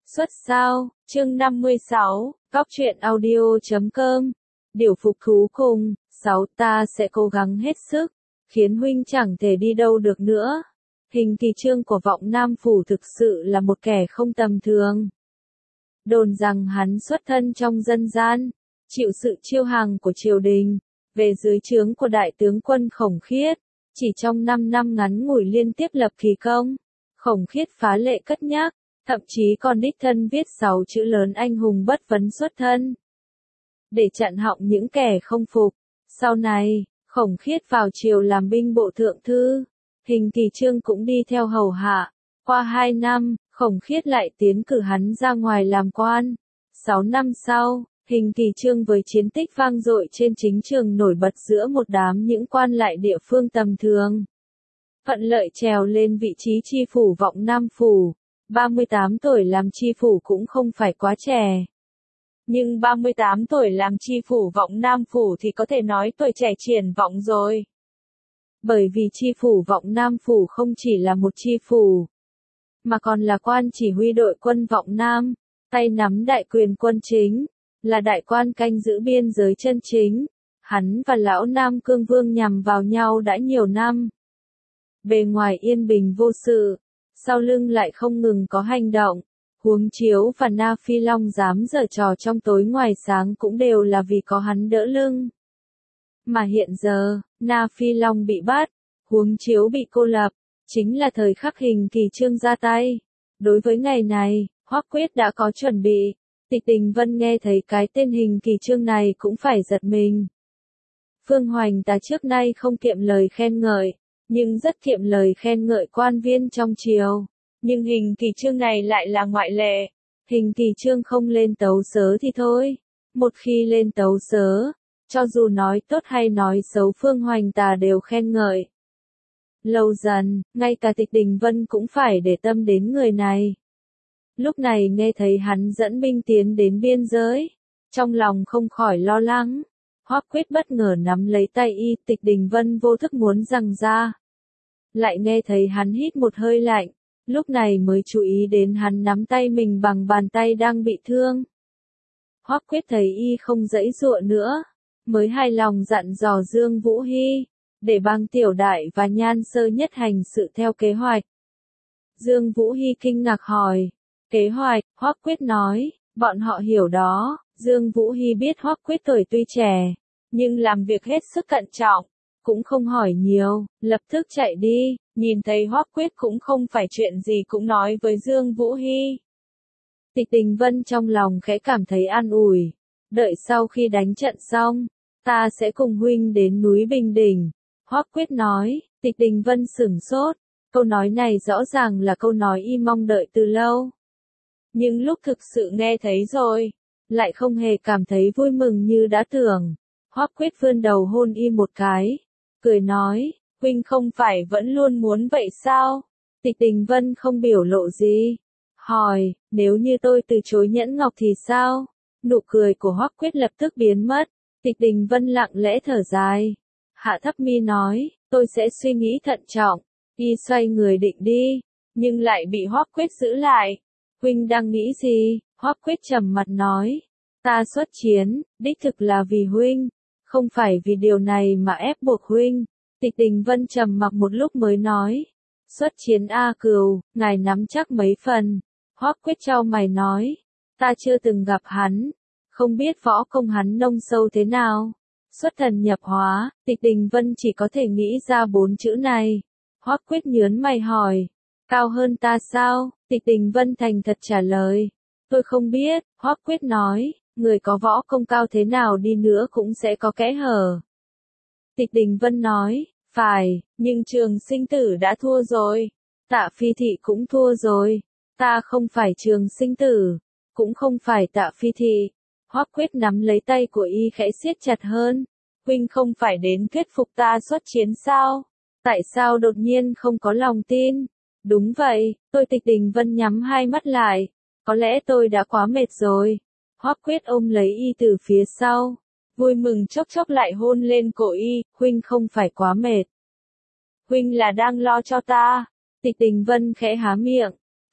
Xuất sao, chương 56, Góc truyện audio.com. Điều phục thú cùng, 6 ta sẽ cố gắng hết sức, khiến huynh chẳng thể đi đâu được nữa. Hình Kỳ Chương của Vọng Nam Phủ thực sự là một kẻ không tầm thường. Đồn rằng hắn xuất thân trong dân gian, chịu sự chiêu hàng của triều đình, về dưới trướng của đại tướng quân Khổng Khiết, chỉ trong 5 năm ngắn ngủi liên tiếp lập kỳ công. Khổng Khiết phá lệ cất nhắc, thậm chí còn đích thân viết 6 chữ lớn anh hùng bất vấn xuất thân, để chặn họng những kẻ không phục. Sau này, Khổng Khiết vào triều làm binh bộ thượng thư, Hình Kỳ Chương cũng đi theo hầu hạ. Qua 2 năm, Khổng Khiết lại tiến cử hắn ra ngoài làm quan. 6 năm sau, Hình Kỳ Chương với chiến tích vang dội trên chính trường nổi bật giữa một đám những quan lại địa phương tầm thường. Thuận lợi trèo lên vị trí chi phủ Vọng Nam Phủ. 38 tuổi làm chi phủ cũng không phải quá trẻ. Nhưng 38 tuổi làm chi phủ Vọng Nam Phủ thì có thể nói tuổi trẻ triển vọng rồi. Bởi vì chi phủ Vọng Nam Phủ không chỉ là một chi phủ, mà còn là quan chỉ huy đội quân Vọng Nam, tay nắm đại quyền quân chính, là đại quan canh giữ biên giới chân chính. Hắn và lão Nam Cương Vương nhằm vào nhau đã nhiều năm. Bề ngoài yên bình vô sự, sau lưng lại không ngừng có hành động. Huống Chiếu và Na Phi Long dám giở trò trong tối ngoài sáng cũng đều là vì có hắn đỡ lưng. Mà hiện giờ, Na Phi Long bị bắt, Huống Chiếu bị cô lập, chính là thời khắc Hình Kỳ Chương ra tay. Đối với ngày này, Hoắc Quyết đã có chuẩn bị. Tịch Đình Vân nghe thấy cái tên Hình Kỳ Chương này cũng phải giật mình. Phương Hoành ta trước nay không kiệm lời khen ngợi, nhưng rất kiệm lời khen ngợi quan viên trong triều. Nhưng Hình Kỳ Chương này lại là ngoại lệ. Hình Kỳ Chương không lên tấu sớ thì thôi. Một khi lên tấu sớ, cho dù nói tốt hay nói xấu Phương Hoành Tà đều khen ngợi. Lâu dần, ngay cả Tịch Đình Vân cũng phải để tâm đến người này. Lúc này nghe thấy hắn dẫn binh tiến đến biên giới, trong lòng không khỏi lo lắng. Hoắc Quyết bất ngờ nắm lấy tay y, Tịch Đình Vân vô thức muốn giằng ra. Lại nghe thấy hắn hít một hơi lạnh, lúc này mới chú ý đến hắn nắm tay mình bằng bàn tay đang bị thương. Hoắc Quyết thấy y không giãy giụa nữa, mới hài lòng dặn dò Dương Vũ Hy, để Bang Tiểu Đại và Nhan Sơ Nhất hành sự theo kế hoạch. Dương Vũ Hy kinh ngạc hỏi, kế hoạch? Hoắc Quyết nói, bọn họ hiểu đó. Dương Vũ Hy biết Hoắc Quyết tuổi tuy trẻ, nhưng làm việc hết sức cẩn trọng, cũng không hỏi nhiều, lập tức chạy đi. Nhìn thấy Hoắc Quyết cũng không phải chuyện gì cũng nói với Dương Vũ Hy. Tịch Đình Vân trong lòng khẽ cảm thấy an ủi. Đợi sau khi đánh trận xong, ta sẽ cùng huynh đến núi Bình Đỉnh. Hoắc Quyết nói. Tịch Đình Vân sửng sốt. Câu nói này rõ ràng là câu nói y mong đợi từ lâu. Nhưng lúc thực sự nghe thấy rồi, lại không hề cảm thấy vui mừng như đã tưởng. Hoắc Quyết vươn đầu hôn y một cái, cười nói, huynh không phải vẫn luôn muốn vậy sao? Tịch Đình Vân không biểu lộ gì. Hỏi, nếu như tôi từ chối nhẫn ngọc thì sao? Nụ cười của Hoắc Quyết lập tức biến mất. Tịch Đình Vân lặng lẽ thở dài. Hạ thấp mi nói, tôi sẽ suy nghĩ thận trọng. Y xoay người định đi, nhưng lại bị Hoắc Quyết giữ lại. Huynh đang nghĩ gì? Hoắc Quyết trầm mặt nói. Ta xuất chiến, đích thực là vì huynh, không phải vì điều này mà ép buộc huynh. Tịch Đình Vân trầm mặc một lúc mới nói. Xuất chiến A Cừu, ngài nắm chắc mấy phần. Hoắc Quyết chau mày nói. Ta chưa từng gặp hắn, không biết võ công hắn nông sâu thế nào. Xuất thần nhập hóa, Tịch Đình Vân chỉ có thể nghĩ ra 4 chữ này. Hoắc Quyết nhớn mày hỏi. Cao hơn ta sao? Tịch Đình Vân thành thật trả lời. Tôi không biết. Hoắc Quyết nói. Người có võ công cao thế nào đi nữa cũng sẽ có kẽ hở. Tịch Đình Vân nói. Phải, nhưng Trường Sinh Tử đã thua rồi. Tạ Phi Thị cũng thua rồi. Ta không phải Trường Sinh Tử, cũng không phải Tạ Phi Thị. Hoắc Quyết nắm lấy tay của y khẽ siết chặt hơn. Huynh không phải đến thuyết phục ta xuất chiến sao? Tại sao đột nhiên không có lòng tin? Đúng vậy, tôi. Tịch Đình Vân nhắm hai mắt lại. Có lẽ tôi đã quá mệt rồi. Hoắc Quyết ôm lấy y từ phía sau, vui mừng chốc chốc lại hôn lên cổ y. Huynh không phải quá mệt. Huynh là đang lo cho ta. Tịch Đình Vân khẽ há miệng,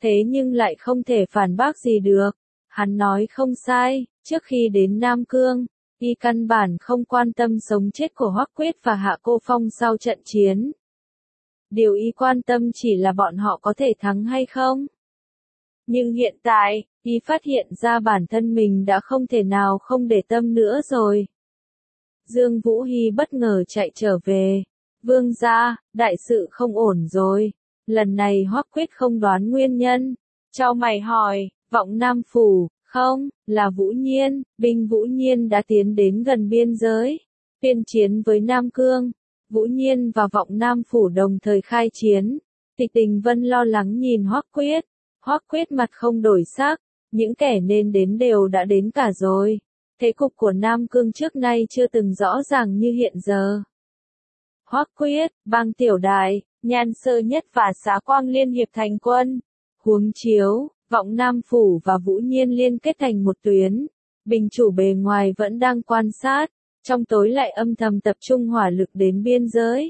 thế nhưng lại không thể phản bác gì được. Hắn nói không sai, trước khi đến Nam Cương, y căn bản không quan tâm sống chết của Hoắc Quyết và Hạ Cô Phong sau trận chiến. Điều y quan tâm chỉ là bọn họ có thể thắng hay không. Nhưng hiện tại, y phát hiện ra bản thân mình đã không thể nào không để tâm nữa rồi. Dương Vũ Hy bất ngờ chạy trở về. Vương gia, đại sự không ổn rồi. Lần này Hoắc Quyết không đoán nguyên nhân. Chau mày hỏi, Vọng Nam Phủ, không, là Vũ Nhiên, binh Vũ Nhiên đã tiến đến gần biên giới. Tuyên chiến với Nam Cương. Vũ Nhiên và Vọng Nam Phủ đồng thời khai chiến. Tịch Đình Vân lo lắng nhìn Hoắc Quyết. Hoắc Quyết mặt không đổi sắc, những kẻ nên đến đều đã đến cả rồi. Thế cục của Nam Cương trước nay chưa từng rõ ràng như hiện giờ. Hoắc Quyết, Bang Tiểu Đại, Nhan Sơ Nhất và Xá Quang liên hiệp thành quân. Huống chiếu, Vọng Nam Phủ và Vũ Nhiên liên kết thành một tuyến. Bình chủ bề ngoài vẫn đang quan sát, trong tối lại âm thầm tập trung hỏa lực đến biên giới.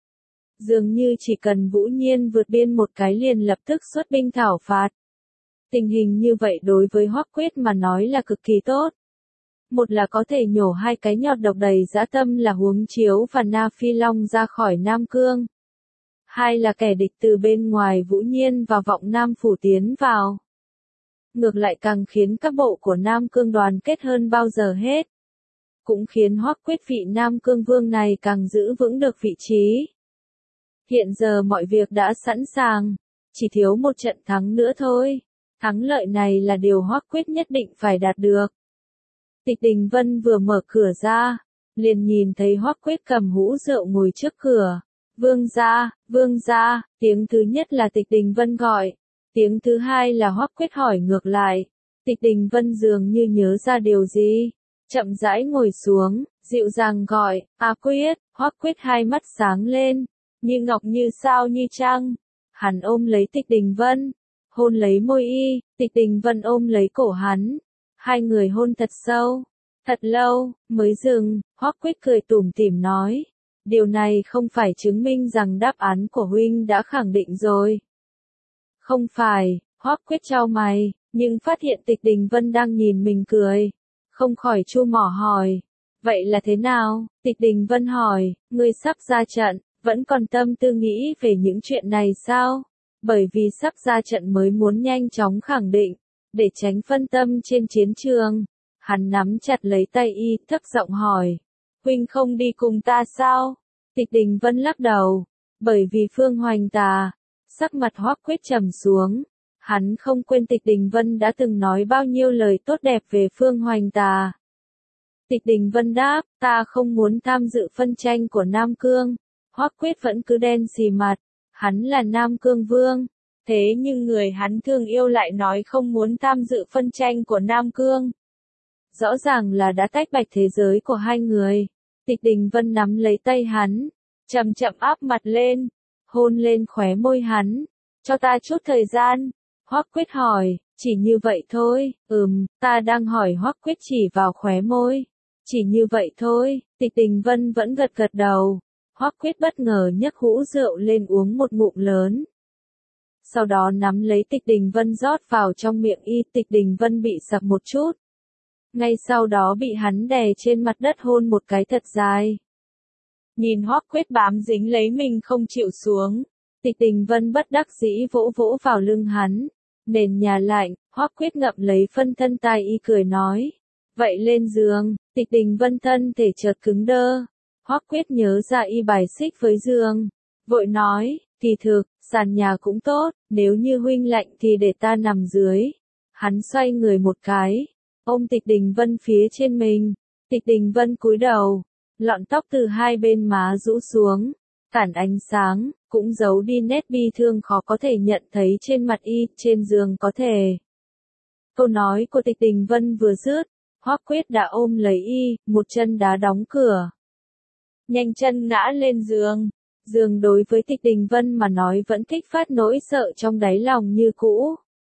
Dường như chỉ cần Vũ Nhiên vượt biên một cái liền lập tức xuất binh thảo phạt. Tình hình như vậy đối với Hoắc Quyết mà nói là cực kỳ tốt. Một là có thể nhổ hai cái nhọt độc đầy dã tâm là Huống Chiếu và Na Phi Long ra khỏi Nam Cương. Hai là kẻ địch từ bên ngoài Vũ Nhiên và Vọng Nam Phủ tiến vào. Ngược lại càng khiến các bộ của Nam Cương đoàn kết hơn bao giờ hết. Cũng khiến Hoắc Quyết vị Nam Cương vương này càng giữ vững được vị trí. Hiện giờ mọi việc đã sẵn sàng, chỉ thiếu một trận thắng nữa thôi. Thắng lợi này là điều Hoắc Quyết nhất định phải đạt được. Tịch Đình Vân vừa mở cửa ra, liền nhìn thấy Hoắc Quyết cầm hũ rượu ngồi trước cửa. Vương gia, tiếng thứ nhất là Tịch Đình Vân gọi. Tiếng thứ hai là Hoắc Quyết hỏi ngược lại. Tịch Đình Vân dường như nhớ ra điều gì. Chậm rãi ngồi xuống, dịu dàng gọi, Quyết. Hoắc Quyết hai mắt sáng lên, như ngọc như sao như trăng. Hắn ôm lấy Tịch Đình Vân, hôn lấy môi y, Tịch Đình Vân ôm lấy cổ hắn. Hai người hôn thật sâu, thật lâu, mới dừng. Hoắc Quyết cười tủm tỉm nói, điều này không phải chứng minh rằng đáp án của huynh đã khẳng định rồi. Không phải, Hoắc Quyết chau mày, nhưng phát hiện Tịch Đình Vân đang nhìn mình cười. Không khỏi chu mỏ hỏi, vậy là thế nào? Tịch Đình Vân hỏi, ngươi sắp ra trận, vẫn còn tâm tư nghĩ về những chuyện này sao? Bởi vì sắp ra trận mới muốn nhanh chóng khẳng định, để tránh phân tâm trên chiến trường. Hắn nắm chặt lấy tay y, thấp giọng hỏi, huynh không đi cùng ta sao? Tịch Đình Vân lắc đầu, bởi vì Phương Hoành Tà. Sắc mặt Hoắc Quyết trầm xuống. Hắn không quên Tịch Đình Vân đã từng nói bao nhiêu lời tốt đẹp về Phương Hoành Tà. Tịch Đình Vân đáp, ta không muốn tham dự phân tranh của Nam Cương. Hoắc Quyết vẫn cứ đen xì mặt. Hắn là Nam Cương vương. Thế nhưng người hắn thương yêu lại nói không muốn tham dự phân tranh của Nam Cương. Rõ ràng là đã tách bạch thế giới của hai người. Tịch Đình Vân nắm lấy tay hắn, chậm chậm áp mặt lên, hôn lên khóe môi hắn. Cho ta chút thời gian. Hoắc Quyết hỏi, chỉ như vậy thôi, ta đang hỏi. Hoắc Quyết chỉ vào khóe môi. Chỉ như vậy thôi, Tịch Đình Vân vẫn gật gật đầu. Hoắc Quyết bất ngờ nhấc hũ rượu lên uống một ngụm lớn. Sau đó nắm lấy Tịch Đình Vân rót vào trong miệng y. Tịch Đình Vân bị sặc một chút. Ngay sau đó bị hắn đè trên mặt đất hôn một cái thật dài. Nhìn Hoắc Quyết bám dính lấy mình không chịu xuống. Tịch Đình Vân bất đắc dĩ vỗ vỗ vào lưng hắn. Nền nhà lạnh, Hoắc Quyết ngậm lấy phân thân tai y cười nói. Vậy lên giường. Tịch Đình Vân thân thể chợt cứng đơ. Hoắc Quyết nhớ ra y bài xích với giường. Vội nói, kỳ thực, sàn nhà cũng tốt, nếu như huynh lạnh thì để ta nằm dưới. Hắn xoay người một cái, ôm Tịch Đình Vân phía trên mình. Tịch Đình Vân cúi đầu, lọn tóc từ hai bên má rũ xuống, tản ánh sáng, cũng giấu đi nét bi thương khó có thể nhận thấy trên mặt y. Trên giường có thể. Câu nói của Tịch Đình Vân vừa dứt, Hoắc Quyết đã ôm lấy y, một chân đá đóng cửa. Nhanh chân ngã lên giường. Giường đối với Tịch Đình Vân mà nói vẫn kích phát nỗi sợ trong đáy lòng như cũ.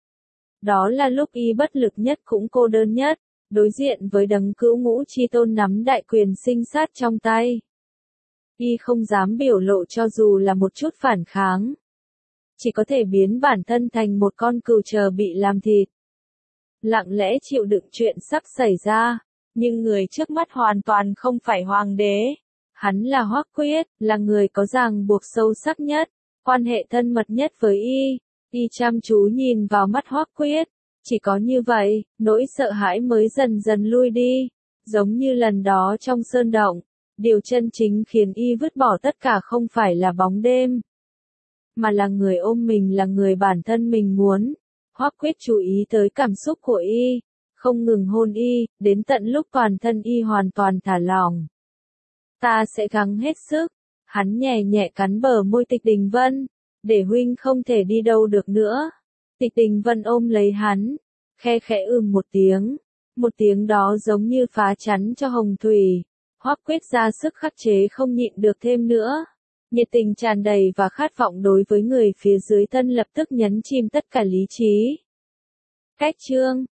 Đó là lúc y bất lực nhất cũng cô đơn nhất, đối diện với đấng cữu ngũ chi tôn nắm đại quyền sinh sát trong tay. Y không dám biểu lộ cho dù là một chút phản kháng. chỉ có thể biến bản thân thành một con cừu chờ bị làm thịt. Lặng lẽ chịu đựng chuyện sắp xảy ra, nhưng người trước mắt hoàn toàn không phải hoàng đế. Hắn là Hoắc Quyết, là người có ràng buộc sâu sắc nhất, quan hệ thân mật nhất với y. Y chăm chú nhìn vào mắt Hoắc Quyết, chỉ có như vậy, nỗi sợ hãi mới dần dần lui đi, giống như lần đó trong sơn động. Điều chân chính khiến y vứt bỏ tất cả không phải là bóng đêm, mà là người ôm mình, là người bản thân mình muốn. Hoắc Quyết chú ý tới cảm xúc của y, không ngừng hôn y, đến tận lúc toàn thân y hoàn toàn thả lỏng. Ta sẽ gắng hết sức. Hắn nhẹ nhẹ cắn bờ môi Tịch Đình Vân, để huynh không thể đi đâu được nữa. Tịch Đình Vân ôm lấy hắn, khe khẽ một tiếng đó giống như phá chắn cho hồng thủy. Hoắc Quyết ra sức khắc chế không nhịn được thêm nữa. Nhiệt tình tràn đầy và khát vọng đối với người phía dưới thân lập tức nhấn chìm tất cả lý trí. Cách chương